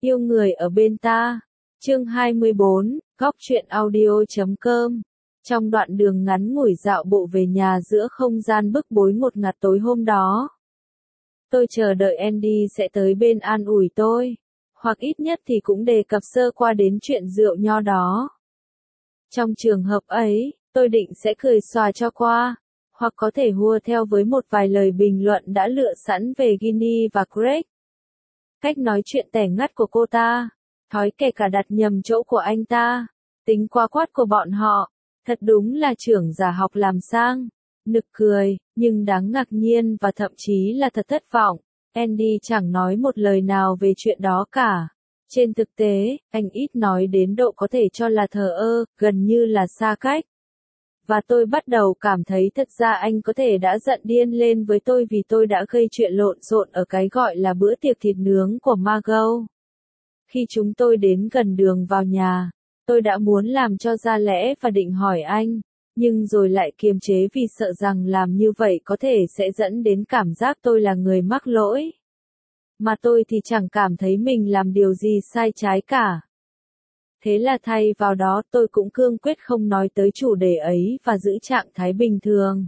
Yêu người ở bên ta. Chương 24, Góc truyện audio.com. Trong đoạn đường ngắn ngủi dạo bộ về nhà giữa không gian bức bối ngột ngạt tối hôm đó, tôi chờ đợi Andy sẽ tới bên an ủi tôi, hoặc ít nhất thì cũng đề cập sơ qua đến chuyện rượu nho đó. Trong trường hợp ấy, tôi định sẽ cười xòa cho qua, hoặc có thể hùa theo với một vài lời bình luận đã lựa sẵn về Ginny và Greg. Cách nói chuyện tẻ ngắt của cô ta, thói kể cả đặt nhầm chỗ của anh ta, tính quá quát của bọn họ, thật đúng là trưởng giả học làm sang. Nực cười, nhưng đáng ngạc nhiên và thậm chí là thật thất vọng, Andy chẳng nói một lời nào về chuyện đó cả. Trên thực tế, anh ít nói đến độ có thể cho là thờ ơ, gần như là xa cách. Và tôi bắt đầu cảm thấy thật ra anh có thể đã giận điên lên với tôi vì tôi đã gây chuyện lộn xộn ở cái gọi là bữa tiệc thịt nướng của Margot. Khi chúng tôi đến gần đường vào nhà, tôi đã muốn làm cho ra lẽ và định hỏi anh, nhưng rồi lại kiềm chế vì sợ rằng làm như vậy có thể sẽ dẫn đến cảm giác tôi là người mắc lỗi. Mà tôi thì chẳng cảm thấy mình làm điều gì sai trái cả. Thế là thay vào đó tôi cũng cương quyết không nói tới chủ đề ấy và giữ trạng thái bình thường.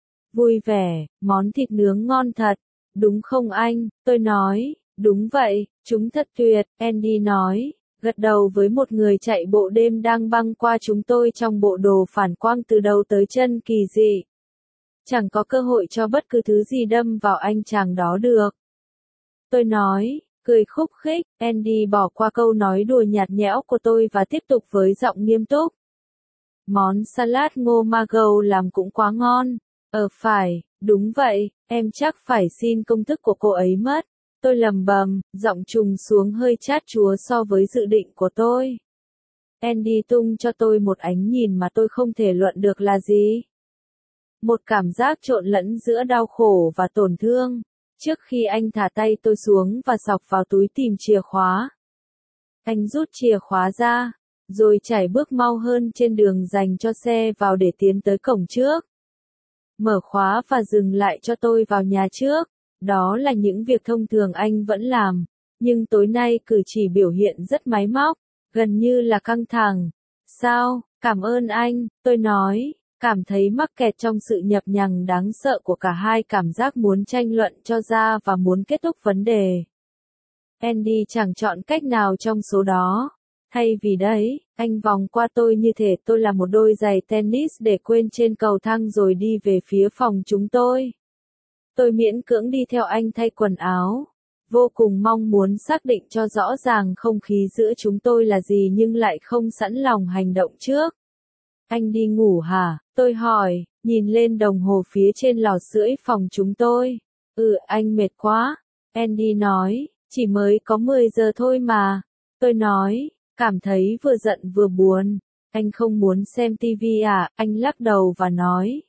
Vui vẻ, món thịt nướng ngon thật, đúng không anh? Tôi nói, đúng vậy, chúng thật tuyệt, Andy nói, gật đầu với một người chạy bộ đêm đang băng qua chúng tôi trong bộ đồ phản quang từ đầu tới chân kỳ dị. Chẳng có cơ hội cho bất cứ thứ gì đâm vào anh chàng đó được. Tôi nói, cười khúc khích, Andy bỏ qua câu nói đùa nhạt nhẽo của tôi và tiếp tục với giọng nghiêm túc. Món salad ngô Margot làm cũng quá ngon. Phải, đúng vậy, em chắc phải xin công thức của cô ấy mất. Tôi lầm bầm, giọng trùng xuống hơi chát chúa so với dự định của tôi. Andy tung cho tôi một ánh nhìn mà tôi không thể luận được là gì. Một cảm giác trộn lẫn giữa đau khổ và tổn thương. Trước khi anh thả tay tôi xuống và xọc vào túi tìm chìa khóa. Anh rút chìa khóa ra, rồi chảy bước mau hơn trên đường dành cho xe vào để tiến tới cổng trước. Mở khóa và dừng lại cho tôi vào nhà trước. Đó là những việc thông thường anh vẫn làm, nhưng tối nay cử chỉ biểu hiện rất máy móc, gần như là căng thẳng. Sao, cảm ơn anh, tôi nói, cảm thấy mắc kẹt trong sự nhập nhằng đáng sợ của cả hai cảm giác muốn tranh luận cho ra và muốn kết thúc vấn đề. Andy chẳng chọn cách nào trong số đó. Thay vì đấy, anh vòng qua tôi như thể tôi là một đôi giày tennis để quên trên cầu thang rồi đi về phía phòng chúng tôi. Tôi miễn cưỡng đi theo anh thay quần áo, vô cùng mong muốn xác định cho rõ ràng không khí giữa chúng tôi là gì nhưng lại không sẵn lòng hành động trước. Anh đi ngủ hả? Tôi hỏi, nhìn lên đồng hồ phía trên lò sưởi phòng chúng tôi. Anh mệt quá. Andy nói, chỉ mới có 10 giờ thôi mà. Tôi nói, cảm thấy vừa giận vừa buồn. Anh không muốn xem tivi à? Anh lắc đầu và nói.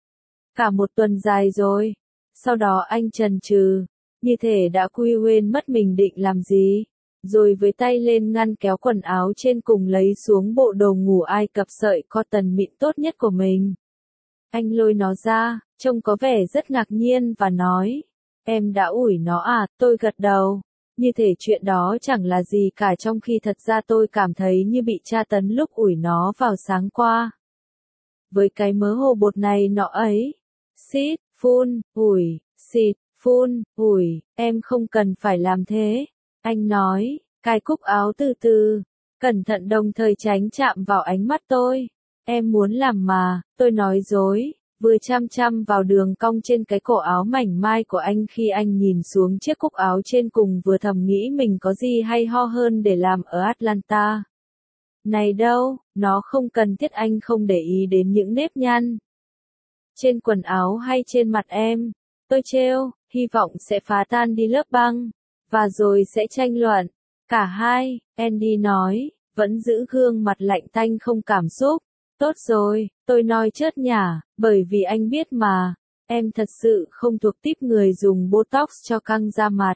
Cả một tuần dài rồi. Sau đó anh chần chừ, như thể đã quên mất mình định làm gì, rồi với tay lên ngăn kéo quần áo trên cùng lấy xuống bộ đồ ngủ Ai Cập sợi cotton mịn tốt nhất của mình. Anh lôi nó ra, trông có vẻ rất ngạc nhiên và nói, em đã ủi nó à? Tôi gật đầu, như thể chuyện đó chẳng là gì cả trong khi thật ra tôi cảm thấy như bị tra tấn lúc ủi nó vào sáng qua. Với cái mớ hồ bột này nọ ấy, xít, phun, ủi, xịt, phun, ủi, em không cần phải làm thế. Anh nói, cài cúc áo từ từ, cẩn thận đồng thời tránh chạm vào ánh mắt tôi. Em muốn làm mà, tôi nói dối, vừa chăm chăm vào đường cong trên cái cổ áo mảnh mai của anh khi anh nhìn xuống chiếc cúc áo trên cùng vừa thầm nghĩ mình có gì hay ho hơn để làm ở Atlanta. Này đâu, nó không cần thiết, anh không để ý đến những nếp nhăn trên quần áo hay trên mặt em. Tôi trêu, hy vọng sẽ phá tan đi lớp băng, và rồi sẽ tranh luận. Cả hai, Andy nói, vẫn giữ gương mặt lạnh tanh không cảm xúc. Tốt rồi, tôi nói chớt nhả, bởi vì anh biết mà, em thật sự không thuộc típ người dùng Botox cho căng da mặt.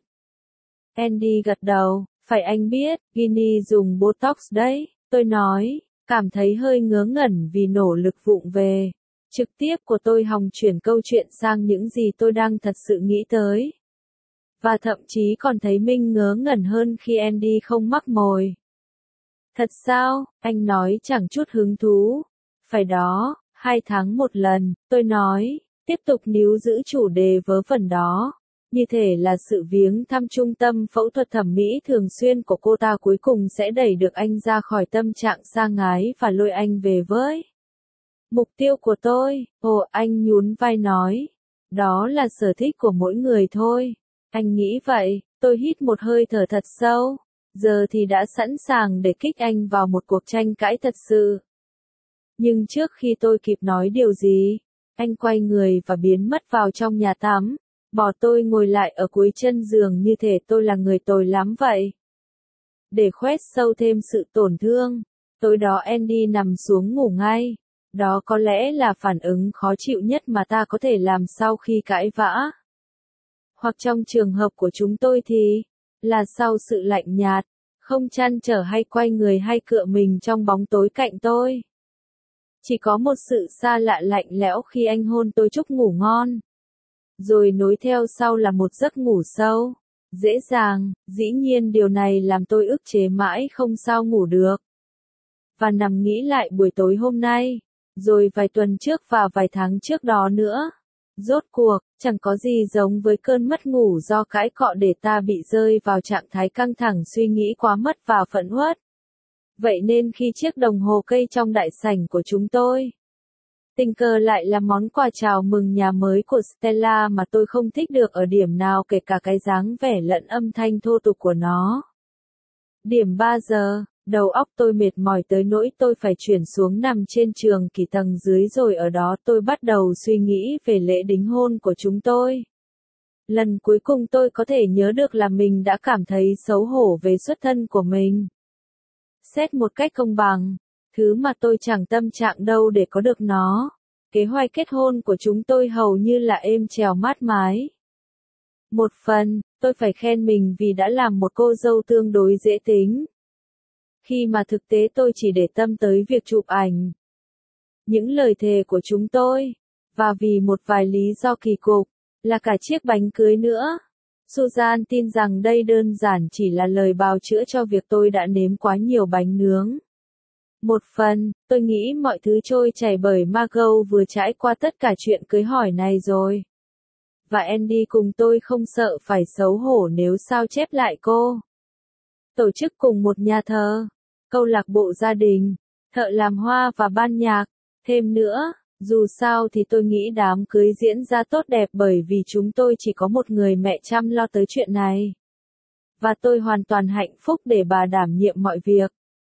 Andy gật đầu, phải anh biết, Ginny dùng Botox đấy, tôi nói, cảm thấy hơi ngớ ngẩn vì nỗ lực vụng về. Trực tiếp của tôi hòng chuyển câu chuyện sang những gì tôi đang thật sự nghĩ tới. Và thậm chí còn thấy mình ngớ ngẩn hơn khi Andy không mắc mồi. Thật sao? Anh nói chẳng chút hứng thú. Phải đó, 2 tháng một lần, tôi nói, tiếp tục níu giữ chủ đề vớ vẩn đó. Như thể là sự viếng thăm trung tâm phẫu thuật thẩm mỹ thường xuyên của cô ta cuối cùng sẽ đẩy được anh ra khỏi tâm trạng sa ngái và lôi anh về với mục tiêu của tôi. Ồ, anh nhún vai nói. Đó là sở thích của mỗi người thôi. Anh nghĩ vậy, tôi hít một hơi thở thật sâu. Giờ thì đã sẵn sàng để kích anh vào một cuộc tranh cãi thật sự. Nhưng trước khi tôi kịp nói điều gì, anh quay người và biến mất vào trong nhà tắm. Bỏ tôi ngồi lại ở cuối chân giường như thể tôi là người tồi lắm vậy. Để khoét sâu thêm sự tổn thương, tối đó Andy nằm xuống ngủ ngay. Đó có lẽ là phản ứng khó chịu nhất mà ta có thể làm sau khi cãi vã. Hoặc trong trường hợp của chúng tôi thì, là sau sự lạnh nhạt, không trăn trở hay quay người hay cựa mình trong bóng tối cạnh tôi. Chỉ có một sự xa lạ lạnh lẽo khi anh hôn tôi chúc ngủ ngon. Rồi nối theo sau là một giấc ngủ sâu. Dễ dàng, dĩ nhiên điều này làm tôi ức chế mãi không sao ngủ được. Và nằm nghĩ lại buổi tối hôm nay, rồi vài tuần trước và vài tháng trước đó nữa. Rốt cuộc, chẳng có gì giống với cơn mất ngủ do cãi cọ để ta bị rơi vào trạng thái căng thẳng suy nghĩ quá mất và phẫn uất. Vậy nên khi chiếc đồng hồ cây trong đại sảnh của chúng tôi tình cờ lại là món quà chào mừng nhà mới của Stella mà tôi không thích được ở điểm nào kể cả cái dáng vẻ lẫn âm thanh thô tục của nó. Điểm 3 giờ, đầu óc tôi mệt mỏi tới nỗi tôi phải chuyển xuống nằm trên giường kỳ tầng dưới rồi ở đó tôi bắt đầu suy nghĩ về lễ đính hôn của chúng tôi. Lần cuối cùng tôi có thể nhớ được là mình đã cảm thấy xấu hổ về xuất thân của mình. Xét một cách công bằng, thứ mà tôi chẳng tâm trạng đâu để có được nó. Kế hoạch kết hôn của chúng tôi hầu như là êm chèo mát mái. Một phần, tôi phải khen mình vì đã làm một cô dâu tương đối dễ tính. Khi mà thực tế tôi chỉ để tâm tới việc chụp ảnh. Những lời thề của chúng tôi, và vì một vài lý do kỳ cục, là cả chiếc bánh cưới nữa. Susan tin rằng đây đơn giản chỉ là lời bào chữa cho việc tôi đã nếm quá nhiều bánh nướng. Một phần, tôi nghĩ mọi thứ trôi chảy bởi Margot vừa trải qua tất cả chuyện cưới hỏi này rồi. Và Andy cùng tôi không sợ phải xấu hổ nếu sao chép lại cô. Tổ chức cùng một nhà thờ, câu lạc bộ gia đình, thợ làm hoa và ban nhạc. Thêm nữa, dù sao thì tôi nghĩ đám cưới diễn ra tốt đẹp bởi vì chúng tôi chỉ có một người mẹ chăm lo tới chuyện này. Và tôi hoàn toàn hạnh phúc để bà đảm nhiệm mọi việc.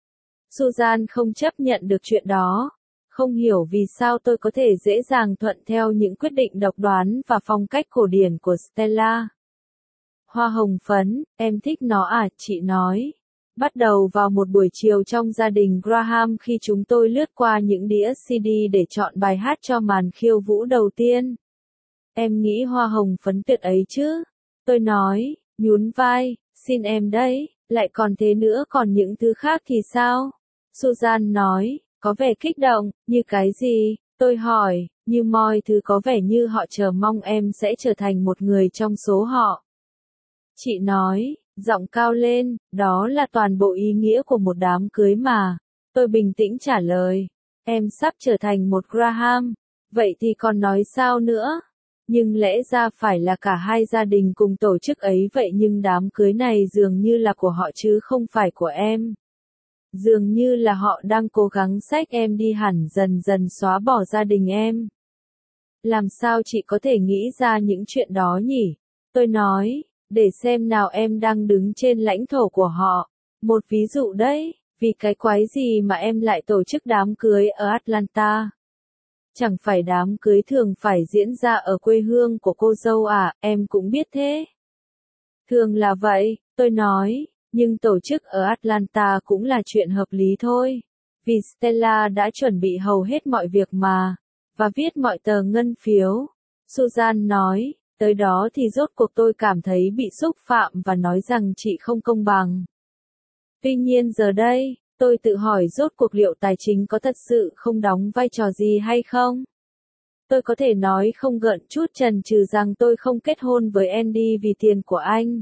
Susan không chấp nhận được chuyện đó. Không hiểu vì sao tôi có thể dễ dàng thuận theo những quyết định độc đoán và phong cách cổ điển của Stella. Hoa hồng phấn, em thích nó à, chị nói. Bắt đầu vào một buổi chiều trong gia đình Graham khi chúng tôi lướt qua những đĩa CD để chọn bài hát cho màn khiêu vũ đầu tiên. Em nghĩ hoa hồng phấn tuyệt ấy chứ? Tôi nói, nhún vai, xin em đấy, lại còn thế nữa còn những thứ khác thì sao? Susan nói, có vẻ kích động, như cái gì? Tôi hỏi, như mọi thứ có vẻ như họ chờ mong em sẽ trở thành một người trong số họ. Chị nói, giọng cao lên, đó là toàn bộ ý nghĩa của một đám cưới mà. Tôi bình tĩnh trả lời, em sắp trở thành một Graham, vậy thì còn nói sao nữa? Nhưng lẽ ra phải là cả hai gia đình cùng tổ chức ấy vậy nhưng đám cưới này dường như là của họ chứ không phải của em. Dường như là họ đang cố gắng xách em đi hẳn dần dần xóa bỏ gia đình em. Làm sao chị có thể nghĩ ra những chuyện đó nhỉ? Tôi nói, để xem nào em đang đứng trên lãnh thổ của họ. Một ví dụ đấy, vì cái quái gì mà em lại tổ chức đám cưới ở Atlanta? Chẳng phải đám cưới thường phải diễn ra ở quê hương của cô dâu à, em cũng biết thế. Thường là vậy, tôi nói, nhưng tổ chức ở Atlanta cũng là chuyện hợp lý thôi. Vì Stella đã chuẩn bị hầu hết mọi việc mà, và viết mọi tờ ngân phiếu. Susan nói, tới đó thì rốt cuộc tôi cảm thấy bị xúc phạm và nói rằng chị không công bằng. Tuy nhiên giờ đây, tôi tự hỏi rốt cuộc liệu tài chính có thật sự không đóng vai trò gì hay không? Tôi có thể nói không gợn chút chần chừ rằng tôi không kết hôn với Andy vì tiền của anh.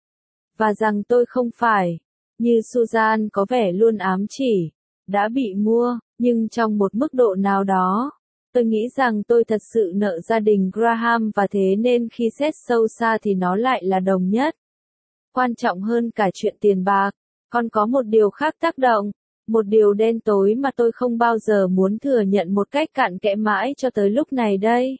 Và rằng tôi không phải, như Susan có vẻ luôn ám chỉ, đã bị mua, nhưng trong một mức độ nào đó. Tôi nghĩ rằng tôi thật sự nợ gia đình Graham và thế nên khi xét sâu xa thì nó lại là đồng nhất. Quan trọng hơn cả chuyện tiền bạc, còn có một điều khác tác động, một điều đen tối mà tôi không bao giờ muốn thừa nhận một cách cặn kẽ mãi cho tới lúc này đây.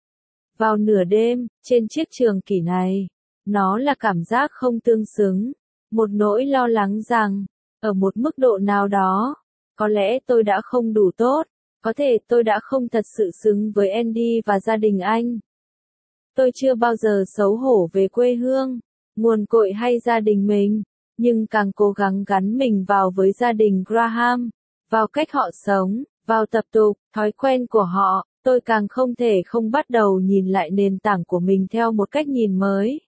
Vào nửa đêm, trên chiếc trường kỷ này, nó là cảm giác không tương xứng, một nỗi lo lắng rằng, ở một mức độ nào đó, có lẽ tôi đã không đủ tốt. Có thể tôi đã không thật sự xứng với Andy và gia đình anh. Tôi chưa bao giờ xấu hổ về quê hương, nguồn cội hay gia đình mình, nhưng càng cố gắng gắn mình vào với gia đình Graham, vào cách họ sống, vào tập tục, thói quen của họ, tôi càng không thể không bắt đầu nhìn lại nền tảng của mình theo một cách nhìn mới.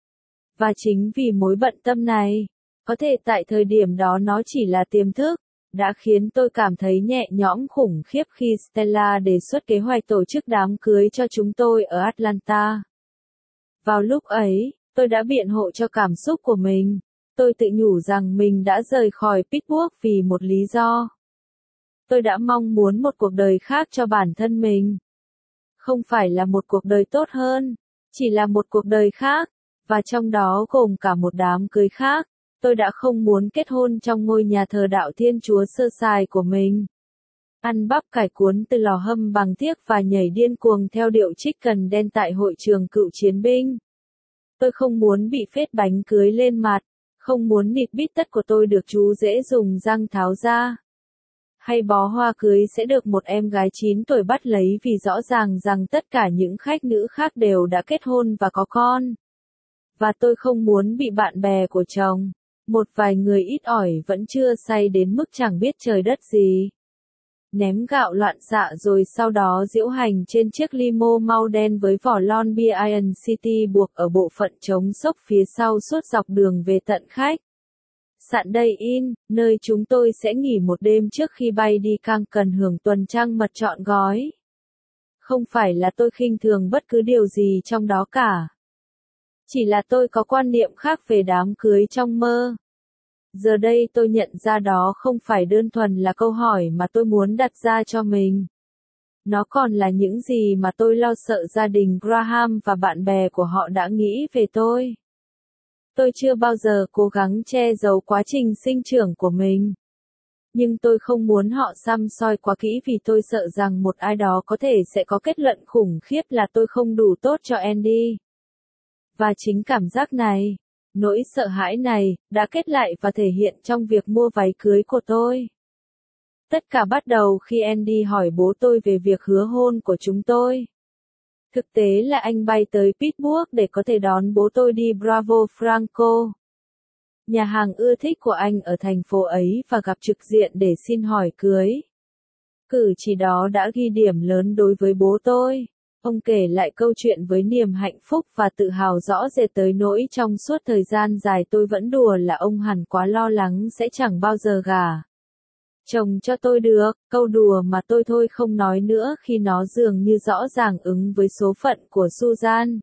Và chính vì mối bận tâm này, có thể tại thời điểm đó nó chỉ là tiềm thức, đã khiến tôi cảm thấy nhẹ nhõm khủng khiếp khi Stella đề xuất kế hoạch tổ chức đám cưới cho chúng tôi ở Atlanta. Vào lúc ấy, tôi đã biện hộ cho cảm xúc của mình. Tôi tự nhủ rằng mình đã rời khỏi Pittsburgh vì một lý do. Tôi đã mong muốn một cuộc đời khác cho bản thân mình. Không phải là một cuộc đời tốt hơn, chỉ là một cuộc đời khác, và trong đó gồm cả một đám cưới khác. Tôi đã không muốn kết hôn trong ngôi nhà thờ đạo Thiên Chúa sơ sài của mình. Ăn bắp cải cuốn từ lò hâm bằng thiếc và nhảy điên cuồng theo điệu chicken đen tại hội trường cựu chiến binh. Tôi không muốn bị phết bánh cưới lên mặt, không muốn nịt bít tất của tôi được chú rể dùng răng tháo ra. Hay bó hoa cưới sẽ được một em gái 9 tuổi bắt lấy vì rõ ràng rằng tất cả những khách nữ khác đều đã kết hôn và có con. Và tôi không muốn bị bạn bè của chồng, một vài người ít ỏi vẫn chưa say đến mức chẳng biết trời đất gì, ném gạo loạn xạ rồi sau đó diễu hành trên chiếc limo màu đen với vỏ lon bia Iron City buộc ở bộ phận chống sốc phía sau suốt dọc đường về tận khách sạn Day Inn, nơi chúng tôi sẽ nghỉ một đêm trước khi bay đi Cang cần hưởng tuần trăng mật trọn gói. Không phải là tôi khinh thường bất cứ điều gì trong đó cả. Chỉ là tôi có quan niệm khác về đám cưới trong mơ. Giờ đây tôi nhận ra đó không phải đơn thuần là câu hỏi mà tôi muốn đặt ra cho mình. Nó còn là những gì mà tôi lo sợ gia đình Graham và bạn bè của họ đã nghĩ về tôi. Tôi chưa bao giờ cố gắng che giấu quá trình sinh trưởng của mình. Nhưng tôi không muốn họ săm soi quá kỹ vì tôi sợ rằng một ai đó có thể sẽ có kết luận khủng khiếp là tôi không đủ tốt cho Andy. Và chính cảm giác này, nỗi sợ hãi này, đã kết lại và thể hiện trong việc mua váy cưới của tôi. Tất cả bắt đầu khi Andy hỏi bố tôi về việc hứa hôn của chúng tôi. Thực tế là anh bay tới Pittsburgh để có thể đón bố tôi đi Bravo Franco, nhà hàng ưa thích của anh ở thành phố ấy và gặp trực diện để xin hỏi cưới. Cử chỉ đó đã ghi điểm lớn đối với bố tôi. Ông kể lại câu chuyện với niềm hạnh phúc và tự hào rõ rệt tới nỗi trong suốt thời gian dài tôi vẫn đùa là ông hẳn quá lo lắng sẽ chẳng bao giờ gả chồng cho tôi được, câu đùa mà tôi thôi không nói nữa khi nó dường như rõ ràng ứng với số phận của Susan.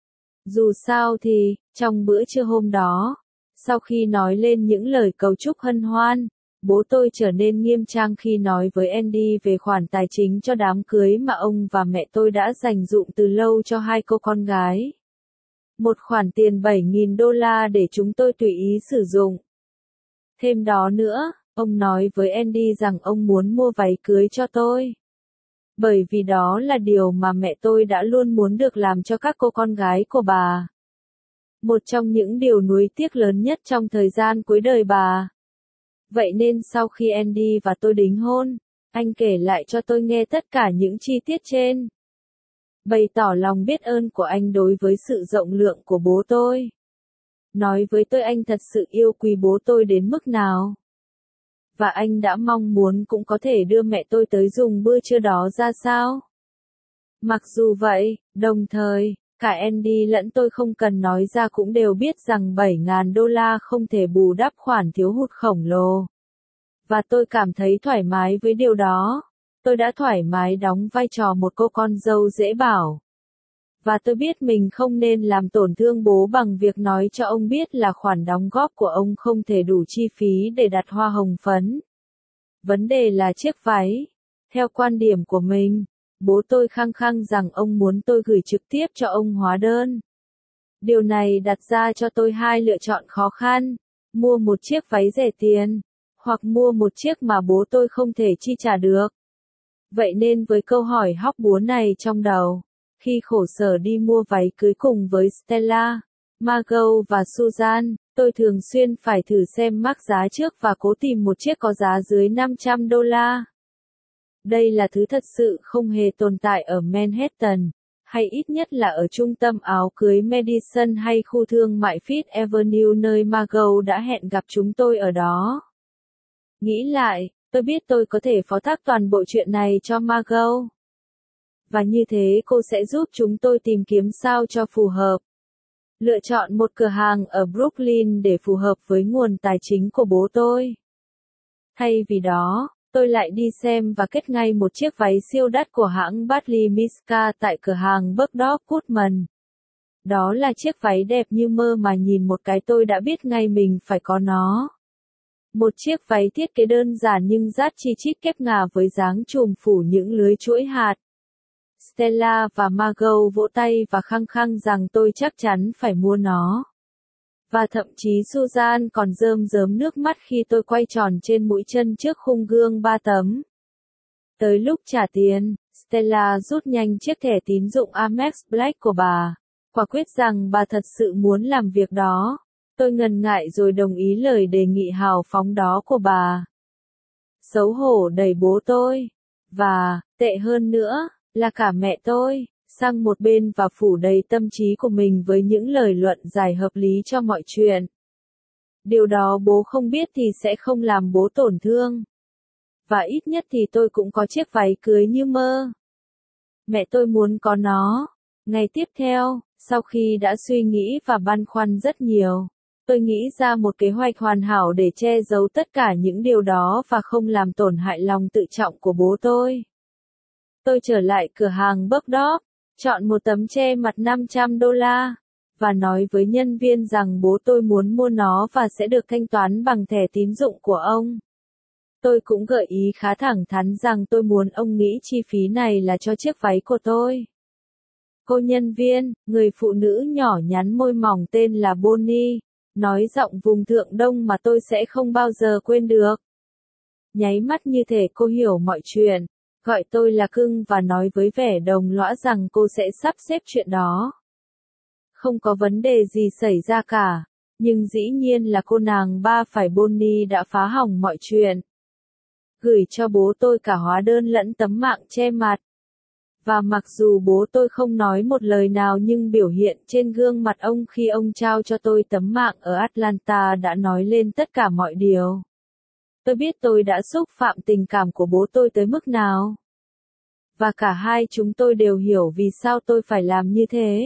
Dù sao thì, trong bữa trưa hôm đó, sau khi nói lên những lời cầu chúc hân hoan, bố tôi trở nên nghiêm trang khi nói với Andy về khoản tài chính cho đám cưới mà ông và mẹ tôi đã dành dụm từ lâu cho hai cô con gái. Một khoản tiền $7.000 để chúng tôi tùy ý sử dụng. Thêm đó nữa, ông nói với Andy rằng ông muốn mua váy cưới cho tôi. Bởi vì đó là điều mà mẹ tôi đã luôn muốn được làm cho các cô con gái của bà. Một trong những điều nuối tiếc lớn nhất trong thời gian cuối đời bà. Vậy nên sau khi Andy và tôi đính hôn, anh kể lại cho tôi nghe tất cả những chi tiết trên. Bày tỏ lòng biết ơn của anh đối với sự rộng lượng của bố tôi. Nói với tôi anh thật sự yêu quý bố tôi đến mức nào. Và anh đã mong muốn cũng có thể đưa mẹ tôi tới dùng bữa trưa đó ra sao. Mặc dù vậy, đồng thời, cả Andy lẫn tôi không cần nói ra cũng đều biết rằng $7.000 không thể bù đắp khoản thiếu hụt khổng lồ. Và tôi cảm thấy thoải mái với điều đó. Tôi đã thoải mái đóng vai trò một cô con dâu dễ bảo. Và tôi biết mình không nên làm tổn thương bố bằng việc nói cho ông biết là khoản đóng góp của ông không thể đủ chi phí để đặt hoa hồng phấn. Vấn đề là chiếc váy. Theo quan điểm của mình, bố tôi khăng khăng rằng ông muốn tôi gửi trực tiếp cho ông hóa đơn. Điều này đặt ra cho tôi hai lựa chọn khó khăn, mua một chiếc váy rẻ tiền, hoặc mua một chiếc mà bố tôi không thể chi trả được. Vậy nên với câu hỏi hóc búa này trong đầu, khi khổ sở đi mua váy cưới cùng với Stella, Margot và Susan, tôi thường xuyên phải thử xem mác giá trước và cố tìm một chiếc có giá dưới $500. Đây là thứ thật sự không hề tồn tại ở Manhattan, hay ít nhất là ở trung tâm áo cưới Madison hay khu thương mại Fifth Avenue nơi Margot đã hẹn gặp chúng tôi ở đó. Nghĩ lại, tôi biết tôi có thể phó thác toàn bộ chuyện này cho Margot. Và như thế cô sẽ giúp chúng tôi tìm kiếm sao cho phù hợp. Lựa chọn một cửa hàng ở Brooklyn để phù hợp với nguồn tài chính của bố tôi. Thay vì đó, tôi lại đi xem và kết ngay một chiếc váy siêu đắt của hãng Bartley Miska tại cửa hàng Bergdorf Goodman. Đó là chiếc váy đẹp như mơ mà nhìn một cái tôi đã biết ngay mình phải có nó. Một chiếc váy thiết kế đơn giản nhưng dát chi chít kép ngà với dáng chùm phủ những lưới chuỗi hạt. Stella và Margot vỗ tay và khăng khăng rằng tôi chắc chắn phải mua nó. Và thậm chí Susan còn rơm rớm nước mắt khi tôi quay tròn trên mũi chân trước khung gương 3 tấm. Tới lúc trả tiền, Stella rút nhanh chiếc thẻ tín dụng Amex Black của bà. Quả quyết rằng bà thật sự muốn làm việc đó. Tôi ngần ngại rồi đồng ý lời đề nghị hào phóng đó của bà. Xấu hổ đẩy bố tôi. Và, tệ hơn nữa, là cả mẹ tôi, sang một bên và phủ đầy tâm trí của mình với những lời luận giải hợp lý cho mọi chuyện. Điều đó bố không biết thì sẽ không làm bố tổn thương. Và ít nhất thì tôi cũng có chiếc váy cưới như mơ. Mẹ tôi muốn có nó. Ngày tiếp theo, sau khi đã suy nghĩ và băn khoăn rất nhiều, tôi nghĩ ra một kế hoạch hoàn hảo để che giấu tất cả những điều đó và không làm tổn hại lòng tự trọng của bố tôi. Tôi trở lại cửa hàng Bergdorf, chọn một tấm che mặt $500, và nói với nhân viên rằng bố tôi muốn mua nó và sẽ được thanh toán bằng thẻ tín dụng của ông. Tôi cũng gợi ý khá thẳng thắn rằng tôi muốn ông nghĩ chi phí này là cho chiếc váy của tôi. Cô nhân viên, người phụ nữ nhỏ nhắn môi mỏng tên là Bonnie, nói giọng vùng thượng đông mà tôi sẽ không bao giờ quên được. Nháy mắt như thể cô hiểu mọi chuyện, gọi tôi là cưng và nói với vẻ đồng lõa rằng cô sẽ sắp xếp chuyện đó. Không có vấn đề gì xảy ra cả, nhưng dĩ nhiên là cô nàng Bonnie đã phá hỏng mọi chuyện. Gửi cho bố tôi cả hóa đơn lẫn tấm mạng che mặt. Và mặc dù bố tôi không nói một lời nào nhưng biểu hiện trên gương mặt ông khi ông trao cho tôi tấm mạng ở Atlanta đã nói lên tất cả mọi điều. Tôi biết tôi đã xúc phạm tình cảm của bố tôi tới mức nào. Và cả hai chúng tôi đều hiểu vì sao tôi phải làm như thế.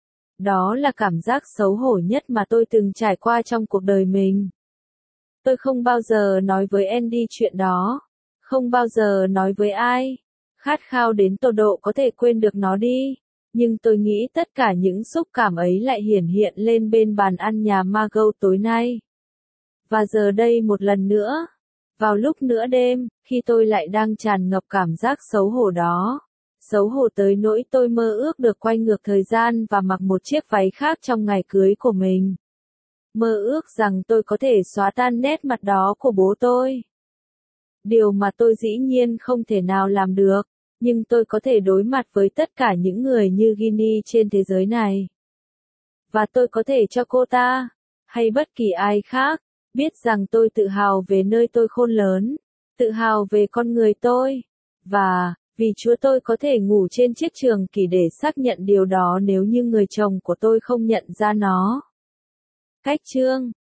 Đó là cảm giác xấu hổ nhất mà tôi từng trải qua trong cuộc đời mình. Tôi không bao giờ nói với Andy chuyện đó. Không bao giờ nói với ai. Khát khao đến tột độ có thể quên được nó đi. Nhưng tôi nghĩ tất cả những xúc cảm ấy lại hiển hiện lên bên bàn ăn nhà Margot tối nay. Và giờ đây một lần nữa. Vào lúc nửa đêm, khi tôi lại đang tràn ngập cảm giác xấu hổ đó. Xấu hổ tới nỗi tôi mơ ước được quay ngược thời gian và mặc một chiếc váy khác trong ngày cưới của mình. Mơ ước rằng tôi có thể xóa tan nét mặt đó của bố tôi. Điều mà tôi dĩ nhiên không thể nào làm được, nhưng tôi có thể đối mặt với tất cả những người như Ginny trên thế giới này. Và tôi có thể cho cô ta, hay bất kỳ ai khác, biết rằng tôi tự hào về nơi tôi khôn lớn, tự hào về con người tôi, và, vì Chúa tôi có thể ngủ trên chiếc trường kỷ để xác nhận điều đó nếu như người chồng của tôi không nhận ra nó. Cách chương